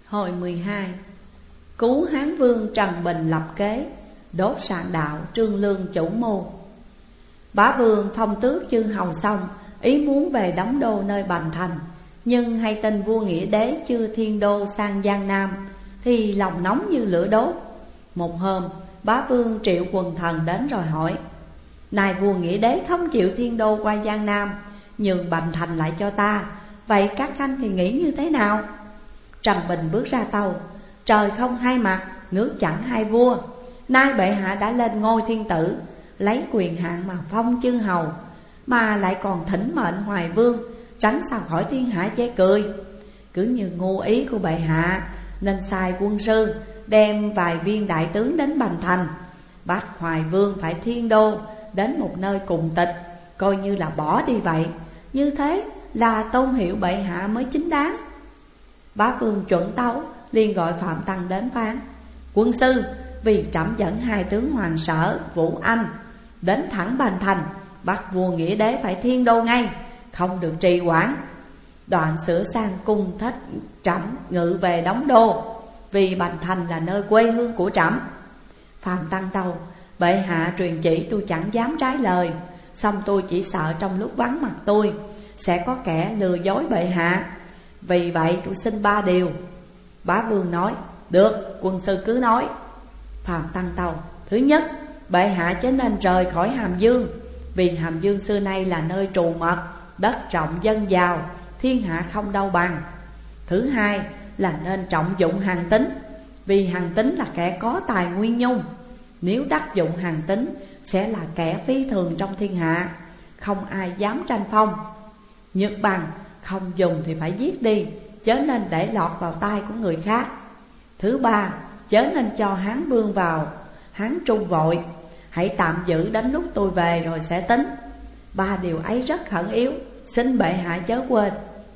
Hồi 12. Cứu Hán Vương Trần Bình lập kế, đốt sạn đạo Trương Lương chủ mưu. Bá Vương phong tước chư hầu xong, ý muốn về đóng đô nơi Bành Thành. Nhưng hay tin vua Nghĩa Đế chưa thiên đô sang Giang Nam, thì lòng nóng như lửa đốt. Một hôm, Bá Vương triệu quần thần đến rồi hỏi: này vua Nghĩa Đế không chịu thiên đô qua Giang Nam, nhường Bành Thành lại cho ta, vậy các khanh thì nghĩ như thế nào? Trần Bình bước ra tâu: trời không hai mặt, nước chẳng hai vua. Nay bệ hạ đã lên ngôi thiên tử, lấy quyền hạn mà phong chư hầu, mà lại còn thỉnh mệnh Hoài Vương, tránh sao khỏi thiên hạ chê cười. Cứ như ngu ý của bệ hạ, nên sai quân sư đem vài viên đại tướng đến Bành Thành, bắt Hoài Vương phải thiên đô đến một nơi cùng tịch, coi như là bỏ đi vậy. Như thế là tôn hiệu bệ hạ mới chính đáng. Bá Vương chuẩn tấu, liền gọi Phạm Tăng đến phán: quân sư, vì trẫm dẫn hai tướng Hoàng Sở, Vũ Anh đến thẳng Bành Thành, bắt vua Nghĩa Đế phải thiên đô ngay, không được trì hoãn. Đoạn sửa sang cung thất trẫm ngự về đóng đô, vì Bành Thành là nơi quê hương của trẫm. Phạm Tăng tâu: bệ hạ truyền chỉ tôi chẳng dám trái lời, song tôi chỉ sợ trong lúc vắng mặt tôi sẽ có kẻ lừa dối bệ hạ, vì vậy tôi xin 3 điều. Bá Vương nói: được, quân sư cứ nói. Phạm Tăng tâu: thứ nhất, bệ hạ chớ nên rời khỏi Hàm Dương, vì Hàm Dương xưa nay là nơi trù mật, đất rộng dân giàu, thiên hạ không đâu bằng. Thứ hai là nên trọng dụng Hàn Tín, vì Hàn Tín là kẻ có tài nguyên nhung. Nếu đắc dụng Hàn Tín sẽ là kẻ phi thường trong thiên hạ, không ai dám tranh phong. Nhược bằng không dùng thì phải giết đi, chớ nên để lọt vào tay của người khác. Thứ ba, chớ nên cho Hán Vương vào Hán Trung vội, hãy tạm giữ đến lúc tôi về rồi sẽ tính. 3 điều ấy rất khẩn yếu, xin bệ hạ chớ quên.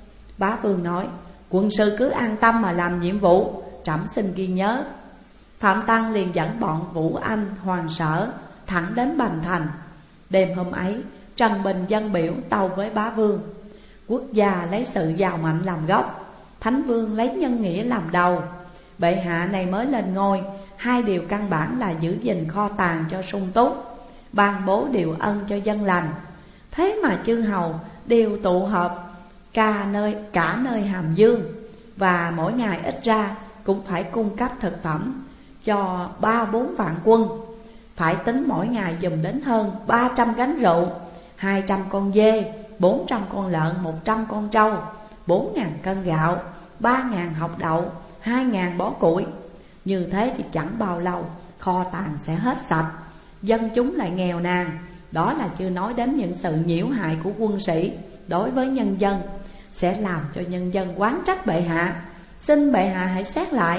Bá Vương nói: quân sư cứ an tâm mà làm nhiệm vụ, trẫm xin ghi nhớ. Phạm Tăng liền dẫn bọn Vũ Anh, Hoàng Sở thẳng đến Bành Thành. Đêm hôm ấy, Trần Bình dâng biểu tâu với Bá Vương: quốc gia lấy sự giàu mạnh làm gốc, Thánh Vương lấy nhân nghĩa làm đầu. Bệ hạ này mới lên ngôi, 2 điều căn bản là giữ gìn kho tàng cho sung túc, ban bố điều ân cho dân lành. Thế mà chư hầu đều tụ họp cả nơi Hàm Dương, và mỗi ngày ít ra cũng phải cung cấp thực phẩm cho 3-4 vạn quân. Phải tính mỗi ngày dùng đến hơn 300 gánh rượu, 200 con dê, 400 con lợn, 100 con trâu, 4.000 cân gạo, 3.000 hộc đậu, 2.000 bó củi. Như thế thì chẳng bao lâu kho tàng sẽ hết sạch, dân chúng lại nghèo nàn. Đó là chưa nói đến những sự nhiễu hại của quân sĩ đối với nhân dân, sẽ làm cho nhân dân oán trách bệ hạ. Xin bệ hạ hãy xét lại.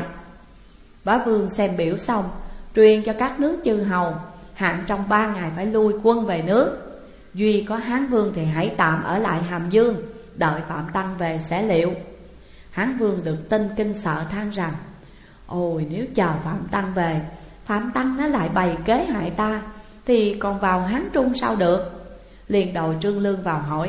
Bá Vương xem biểu xong, truyền cho các nước chư hầu hạn trong 3 ngày phải lui quân về nước. Duy có Hán Vương thì hãy tạm ở lại Hàm Dương, đợi Phạm Tăng về sẽ liệu. Hán Vương được tin kinh sợ than rằng: ôi, nếu chờ Phạm Tăng về, Phạm Tăng nó lại bày kế hại ta, thì còn vào Hán Trung sao được. Liền đòi Trương Lương vào hỏi: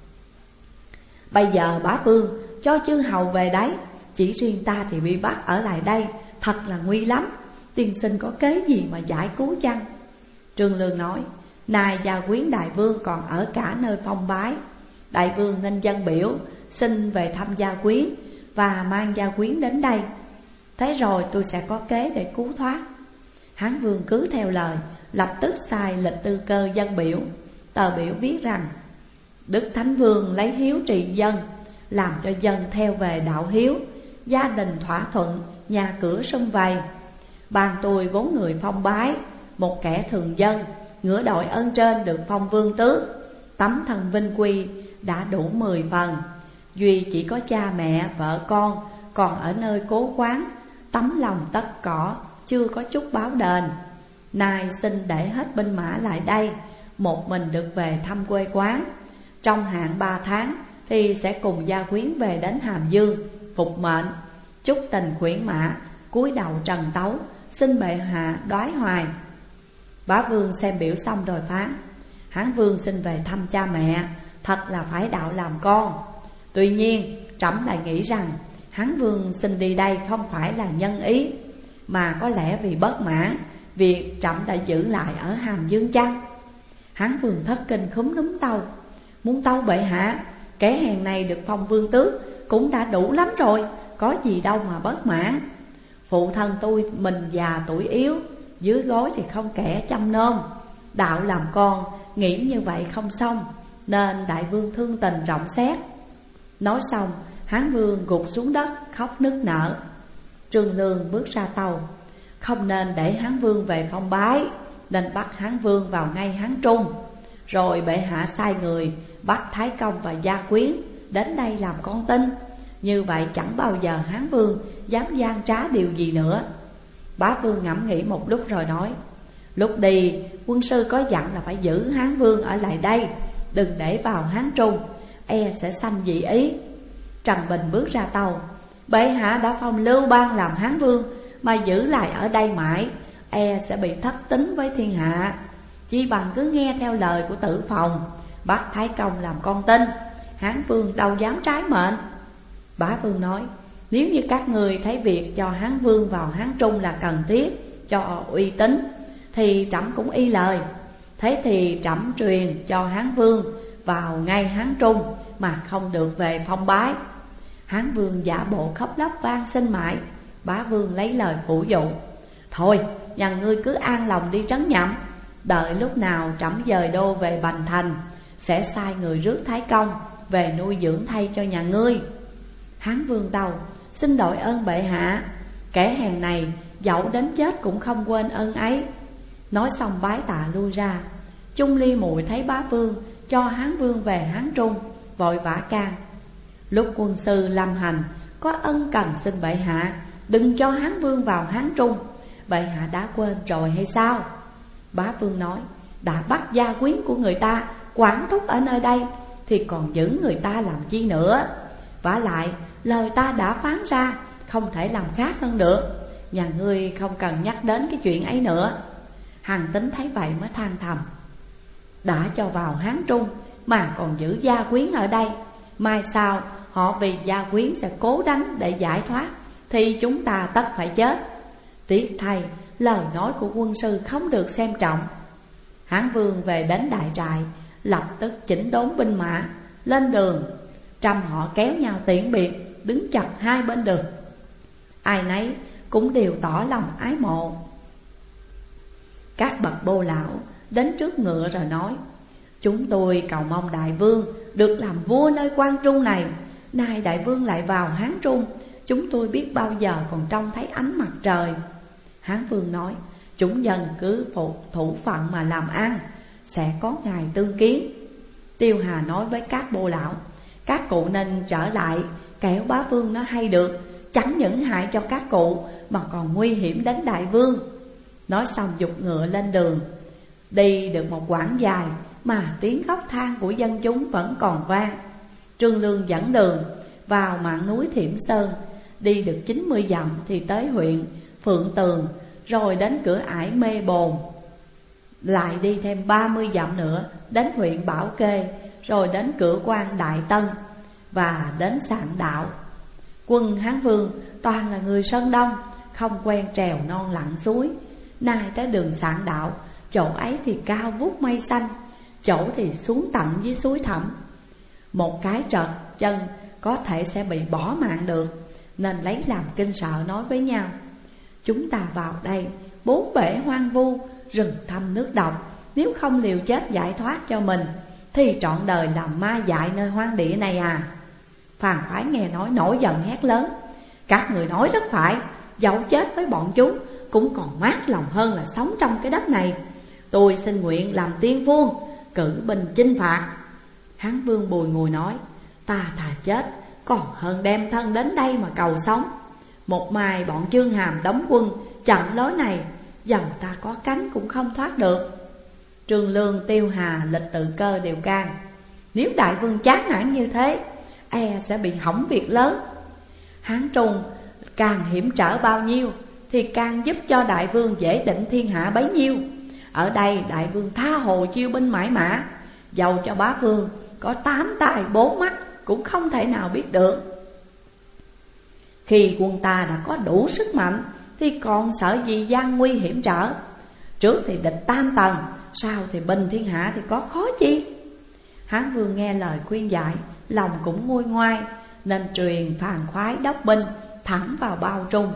bây giờ Bá Vương cho chư hầu về đấy, chỉ riêng ta thì bị bắt ở lại đây, thật là nguy lắm. Tiên sinh có kế gì mà giải cứu chăng? Trương Lương nói: nay Gia Quyến đại vương còn ở cả nơi phong bái, đại vương nên dâng biểu xin về thăm Gia Quyến và mang Gia Quyến đến đây. Thế rồi tôi sẽ có kế để cứu thoát. Hán Vương cứ theo lời, lập tức sai lịch tư cơ dâng biểu. Tờ biểu viết rằng: Đức Thánh Vương lấy hiếu trị dân, làm cho dân theo về đạo hiếu, gia đình thỏa thuận, nhà cửa sum vầy. Ban tôi vốn người phong bái, một kẻ thường dân, ngửa đội ơn trên được phong vương tước. Tấm thân vinh quy đã đủ 10 phần. Duy chỉ có cha mẹ, vợ con còn ở nơi cố quán, tấm lòng tất cỏ, chưa có chút báo đền. Nay xin để hết binh mã lại đây, một mình được về thăm quê quán. Trong hạn 3 tháng thì sẽ cùng Gia Quyến về đến Hàm Dương phục mệnh. Chúc tình khuyển mã, cúi đầu trần tấu, xin bệ hạ đoái hoài. Bá Vương xem biểu xong rồi phán: Hán Vương xin về thăm cha mẹ, thật là phải đạo làm con. Tuy nhiên trẫm lại nghĩ rằng Hán vương xin đi đây không phải là nhân ý, mà có lẽ vì bất mãn việc trẫm đã giữ lại ở Hàm Dương chăng? Hán vương thất kinh khúm núm tâu: muốn tâu bệ hạ, kẻ hèn này được phong vương tước cũng đã đủ lắm rồi, có gì đâu mà bất mãn. Phụ thân tôi mình già tuổi yếu, dưới gối thì không kẻ chăm nom. Đạo làm con, nghĩ như vậy không xong, nên đại vương thương tình rộng xét. Nói xong, Hán vương gục xuống đất khóc nức nở. Trương Lương bước ra tâu: không nên để Hán vương về phong bái, nên bắt Hán vương vào ngay Hán Trung. Rồi bệ hạ sai người bắt Thái Công và Gia Quyến đến đây làm con tin. Như vậy chẳng bao giờ Hán vương dám gian trá điều gì nữa. Bá vương ngẫm nghĩ một lúc rồi nói: lúc đi quân sư có dặn là phải giữ Hán vương ở lại đây, đừng để vào Hán Trung, e sẽ sanh dị ý. Trần Bình bước ra tâu: bệ hạ đã phong Lưu Bang làm Hán vương, mà giữ lại ở đây mãi, e sẽ bị thất tín với thiên hạ. Chi bằng cứ nghe theo lời của Tử Phòng, bắt Thái Công làm con tin, Hán vương đâu dám trái mệnh. Bá vương nói: nếu như các người thấy việc cho Hán vương vào Hán Trung là cần thiết cho uy tín, thì trẫm cũng y lời. Thế thì trẫm truyền cho Hán vương vào ngay Hán Trung, mà không được về phong bái. Hán vương giả bộ khóc lóc van xin mãi. Bá vương lấy lời phủ dụ: thôi, nhà ngươi cứ an lòng đi trấn nhậm, đợi lúc nào trẫm dời đô về Bành Thành, sẽ sai người rước Thái Công về nuôi dưỡng thay cho nhà ngươi. Hán vương tâu: xin đội ơn bệ hạ, kẻ hèn này dẫu đến chết cũng không quên ơn ấy. Nói xong bái tạ lui ra. Chung Ly Muội thấy bá vương cho Hán vương về Hán Trung, vội vã can: lúc quân sư lâm hành có ân cần xin bệ hạ đừng cho Hán vương vào Hán Trung, bệ hạ đã quên rồi hay sao? Bá vương nói: đã bắt Gia Quyến của người ta quản thúc ở nơi đây, thì còn giữ người ta làm chi nữa? Vả lại lời ta đã phán ra, không thể làm khác hơn được. Nhà ngươi không cần nhắc đến cái chuyện ấy nữa. Hàn Tín thấy vậy mới than thầm: đã cho vào Hán Trung mà còn giữ Gia Quyến ở đây, mai sau họ vì Gia Quyến sẽ cố đánh để giải thoát, thì chúng ta tất phải chết. Tiếc thay, lời nói của quân sư không được xem trọng. Hán vương về đến đại trại, lập tức chỉnh đốn binh mã, lên đường. Trăm họ kéo nhau tiễn biệt, đứng chặt hai bên đường. Ai nấy cũng đều tỏ lòng ái mộ. Các bậc bô lão đến trước ngựa rồi nói: chúng tôi cầu mong đại vương được làm vua nơi Quan Trung này. Nay đại vương lại vào Hán Trung, chúng tôi biết bao giờ còn trông thấy ánh mặt trời. Hán vương nói: chúng dân cứ phục thủ phận mà làm ăn, sẽ có ngày tương kiến. Tiêu Hà nói với các bô lão: các cụ nên trở lại, kẻo bá vương nó hay được, chẳng những hại cho các cụ mà còn nguy hiểm đến đại vương. Nói xong giục ngựa lên đường. Đi được một quãng dài mà tiếng khóc than của dân chúng vẫn còn vang. Trương Lương dẫn đường vào mạn núi Thiểm Sơn. Đi được 90 dặm thì tới huyện Phượng Tường, rồi đến cửa ải Mê Bồn. Lại đi thêm 30 dặm nữa đến huyện Bảo Kê, rồi đến cửa quan Đại Tân và đến Sạn Đạo. Quân Hán vương toàn là người Sơn Đông, không quen trèo non lặn suối. Nay tới đường Sạn Đạo, chỗ ấy thì cao vút mây xanh, chỗ thì xuống tận dưới suối thẳm. Một cái trật chân có thể sẽ bị bỏ mạng được, nên lấy làm kinh sợ nói với nhau: chúng ta vào đây bốn bể hoang vu, rừng thâm nước độc, nếu không liều chết giải thoát cho mình thì trọn đời làm ma dại nơi hoang địa này à? Phàn Khoái nghe nói nổi giận hét lớn: các người nói rất phải, dẫu chết với bọn chúng cũng còn mát lòng hơn là sống trong cái đất này. Tôi xin nguyện làm tiên vương, cử binh chinh phạt. Hán vương bùi ngùi nói: ta thà chết còn hơn đem thân đến đây mà cầu sống. Một mai bọn Chương Hàm đóng quân chặn lối này, dầu ta có cánh cũng không thoát được. Trương Lương, Tiêu Hà, Lịch Tự Cơ đều can: nếu đại vương chán nản như thế, e sẽ bị hỏng việc lớn. Hán Trung càng hiểm trở bao nhiêu thì càng giúp cho đại vương dễ định thiên hạ bấy nhiêu. Ở đây đại vương tha hồ chiêu binh mãi mã, dầu cho bá vương có 8 tai 4 mắt cũng không thể nào biết được. Khi quân ta đã có đủ sức mạnh thì còn sợ gì gian nguy hiểm trở. Trước thì địch tam tầng, sau thì bình thiên hạ thì có khó chi. Hán Vương nghe lời khuyên dạy, lòng cũng nguôi ngoai, nên truyền phàn khoái đốc binh thẳng vào Bao Trung.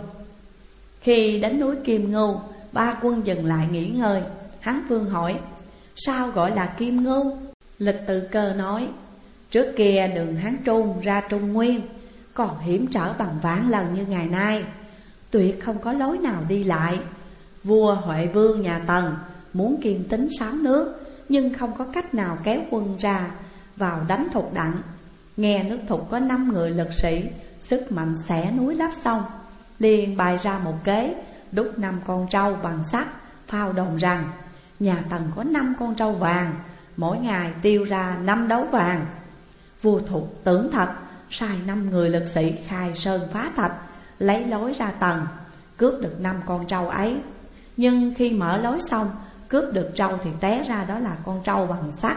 Khi đến núi Kim Ngưu, ba quân dừng lại nghỉ ngơi. Hán Vương hỏi: sao gọi là Kim Ngưu? Lịch Tự Cơ nói: trước kia đường Hán Trung ra Trung Nguyên còn hiểm trở bằng vạn lần như ngày nay, tuyệt không có lối nào đi lại. Vua Huệ Vương nhà Tần muốn kiềm tính 6 nước, nhưng không có cách nào kéo quân ra vào đánh Thục Đặng. Nghe nước Thục có 5 người lực sĩ, sức mạnh xẻ núi lấp sông, liền bày ra một kế, đúc 5 con trâu bằng sắt, phao đồn rằng nhà Tần có 5 con trâu vàng, mỗi ngày tiêu ra 5 đấu vàng. Vua Thục tưởng thật, sai 5 người lực sĩ khai sơn phá thạch, lấy lối ra Tần, cướp được 5 con trâu ấy. Nhưng khi mở lối xong, cướp được trâu thì té ra đó là con trâu bằng sắt.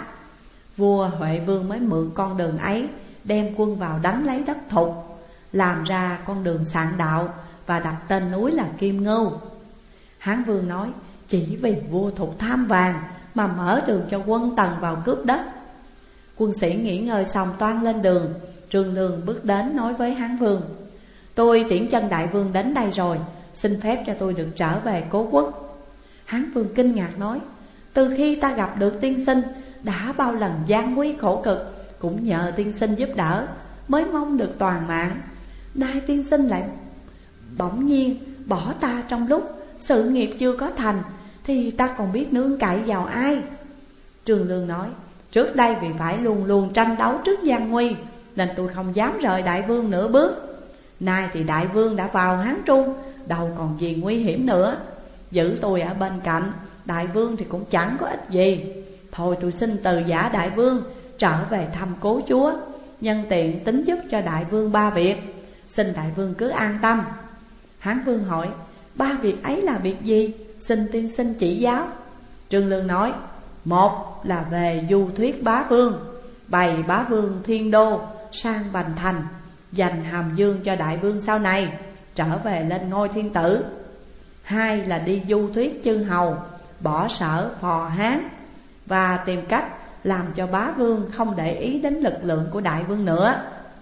Vua Huệ Vương mới mượn con đường ấy, đem quân vào đánh lấy đất Thục, làm ra con đường Sạn Đạo và đặt tên núi là Kim Ngưu. Hán Vương nói: chỉ vì vua Thục tham vàng mà mở đường cho quân Tần vào cướp đất. Quân sĩ nghỉ ngơi xong toan lên đường. Trương Lương bước đến nói với Hán Vương: tôi tiễn chân đại vương đến đây rồi, xin phép cho tôi được trở về cố quốc. Hán Vương kinh ngạc nói: từ khi ta gặp được tiên sinh, đã bao lần gian nguy khổ cực, cũng nhờ tiên sinh giúp đỡ mới mong được toàn mạng. Nay tiên sinh lại bỗng nhiên bỏ ta trong lúc sự nghiệp chưa có thành, thì ta còn biết nương cậy vào ai? Trương Lương nói: trước đây vì phải luôn luôn tranh đấu trước gian nguy, nên tôi không dám rời đại vương nửa bước. Nay thì đại vương đã vào Hán Trung, đâu còn gì nguy hiểm nữa. Giữ tôi ở bên cạnh đại vương thì cũng chẳng có ích gì. Thôi tôi xin từ giả đại vương, trở về thăm cố chúa, nhân tiện tính giúp cho đại vương 3 việc, xin đại vương cứ an tâm. Hán Vương hỏi: 3 việc ấy là việc gì? Xin tiên sinh chỉ giáo. Trương Lương nói: 1 là về du thuyết bá vương, bày bá vương thiên đô sang Bành Thành, dành hàm dương cho đại vương sau này trở về lên ngôi thiên tử. 2 là đi du thuyết chư hầu, bỏ sở phò Hán, và tìm cách làm cho bá vương không để ý đến lực lượng của đại vương nữa.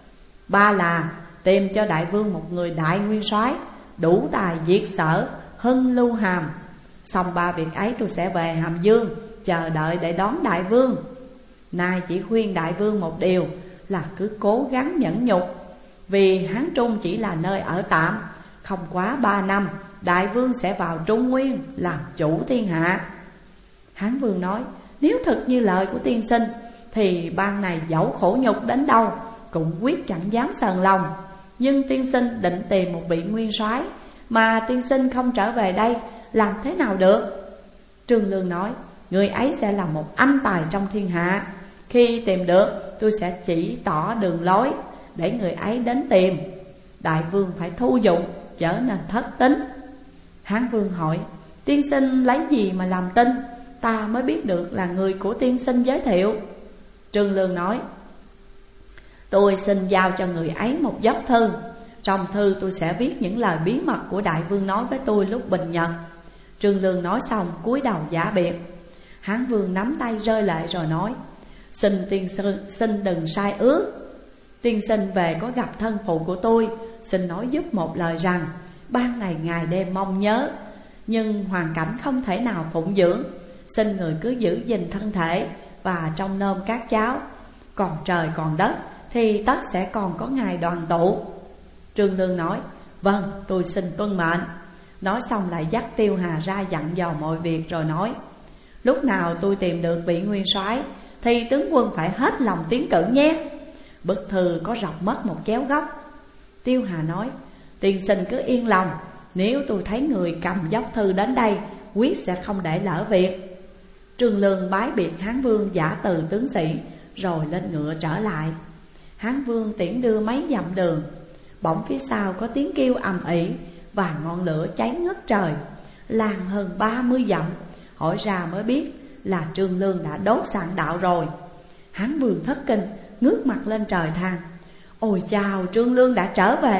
3 là tìm cho đại vương một người đại nguyên soái đủ tài diệt sở, hưng lưu hàm. Xong 3 việc ấy tôi sẽ về Hàm Dương, chờ đợi để đón đại vương. Nay chỉ khuyên đại vương một điều là cứ cố gắng nhẫn nhục, vì Hán Trung chỉ là nơi ở tạm, không quá 3 năm đại vương sẽ vào Trung Nguyên làm chủ thiên hạ. Hán Vương nói: nếu thực như lời của tiên sinh, thì ban này dẫu khổ nhục đến đâu cũng quyết chẳng dám sờn lòng. Nhưng tiên sinh định tìm một vị nguyên soái, mà tiên sinh không trở về đây, làm thế nào được? Trương Lương nói: người ấy sẽ là một anh tài trong thiên hạ. Khi tìm được, tôi sẽ chỉ tỏ đường lối để người ấy đến tìm. Đại vương phải thu dụng, trở nên thất tính. Hán Vương hỏi: tiên sinh lấy gì mà làm tin? Ta mới biết được là người của tiên sinh giới thiệu. Trương Lương nói: tôi xin giao cho người ấy một dốc thư. Trong thư tôi sẽ viết những lời bí mật của đại vương nói với tôi lúc bình nhật. Trương Lương nói xong cúi đầu giả biệt. Hán Vương nắm tay rơi lệ rồi nói: xin tiên sinh đừng sai ước. Tiên sinh về có gặp thân phụ của tôi, xin nói giúp một lời rằng ban ngày ngày đêm mong nhớ, nhưng hoàn cảnh không thể nào phụng dưỡng. Xin người cứ giữ gìn thân thể và trông nom các cháu. Còn trời còn đất thì tất sẽ còn có ngày đoàn tụ. Trương Lương nói: vâng, tôi xin tuân mệnh. Nói xong lại dắt Tiêu Hà ra dặn dò mọi việc, rồi nói: lúc nào tôi tìm được vị nguyên soái thì tướng quân phải hết lòng tiến cử nhé. Bức thư có rọc mất một chéo góc. Tiêu Hà nói: tiên sinh cứ yên lòng, nếu tôi thấy người cầm dốc thư đến đây, quyết sẽ không để lỡ việc. Trương Lương bái biệt Hán Vương giả từ tướng sĩ, rồi lên ngựa trở lại. Hán Vương tiễn đưa mấy dặm đường, bỗng phía sau có tiếng kêu ầm ĩ và ngọn lửa cháy ngất trời, lan hơn 30 dặm. Hỏi ra mới biết là Trương Lương đã đốt Sạn Đạo rồi. Hán Vương thất kinh, ngước mặt lên trời than: ôi chào, Trương Lương đã trở về,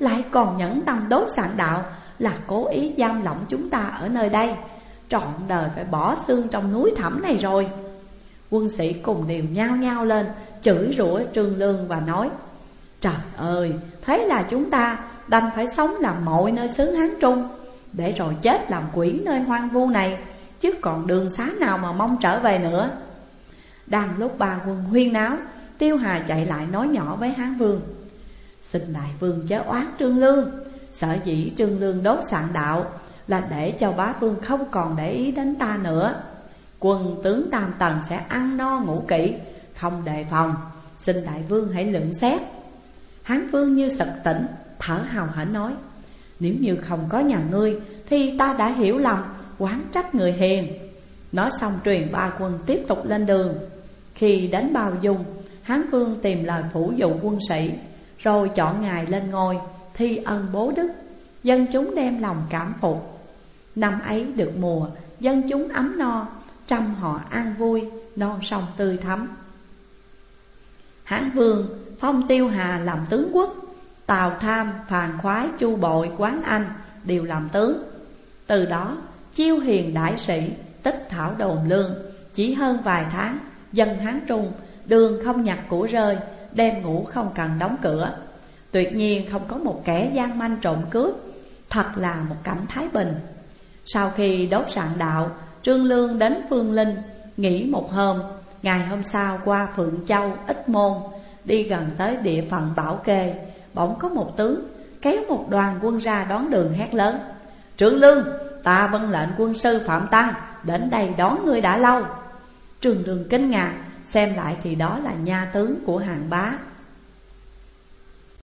lại còn nhẫn tâm đốt sạn đạo, là cố ý giam lỏng chúng ta ở nơi đây, trọn đời phải bỏ xương trong núi thẳm này rồi. Quân sĩ cùng đều nhao nhao lên chửi rủa Trương Lương và nói: trời ơi, thế là chúng ta đành phải sống làm mội nơi xứ Hán Trung, để rồi chết làm quỷ nơi hoang vu này, chứ còn đường xá nào mà mong trở về nữa. Đang lúc ba quân huyên náo, Tiêu Hà chạy lại nói nhỏ với Hán Vương: xin đại vương chớ oán Trương Lương, sở dĩ Trương Lương đốt sạn đạo là để cho bá vương không còn để ý đến ta nữa. Quân tướng Tam Tần sẽ ăn no ngủ kỹ, không đề phòng, xin đại vương hãy lượng xét. Hán Vương như sực tỉnh, thở hào hển nói: nếu như không có nhà ngươi thì ta đã hiểu lầm, oán trách người hiền. Nói xong truyền ba quân tiếp tục lên đường. Khi đến Bao Dung, Hán Vương tìm lời phủ dụ quân sĩ, rồi chọn ngày lên ngôi thi ân bố đức, dân chúng đem lòng cảm phục. Năm ấy được mùa, dân chúng ấm no, trăm họ an vui, non sông tươi thắm. Hán Vương phong Tiêu Hà làm tướng quốc, Tào Tham, Phàn Khoái, Chu Bội, Quán Anh đều làm tướng. Từ đó chiêu hiền đại sĩ, tích thảo đồn lương. Chỉ hơn vài tháng, dân Hán Trung đường không nhặt của rơi, đêm ngủ không cần đóng cửa. Tuyệt nhiên không có một kẻ gian manh trộm cướp, thật là một cảnh thái bình. Sau khi đốt sạn đạo, Trương Lương đến Phương Linh nghỉ một hôm. Ngày hôm sau qua Phượng Châu, Ích Môn, đi gần tới địa phận Bảo Kê, bỗng có một tướng kéo một đoàn quân ra đón đường hét lớn: Trương Lương, ta vâng lệnh quân sư Phạm Tăng đến đây đón ngươi đã lâu. Trương Lương kinh ngạc, xem lại thì đó là nha tướng của Hàn Bá.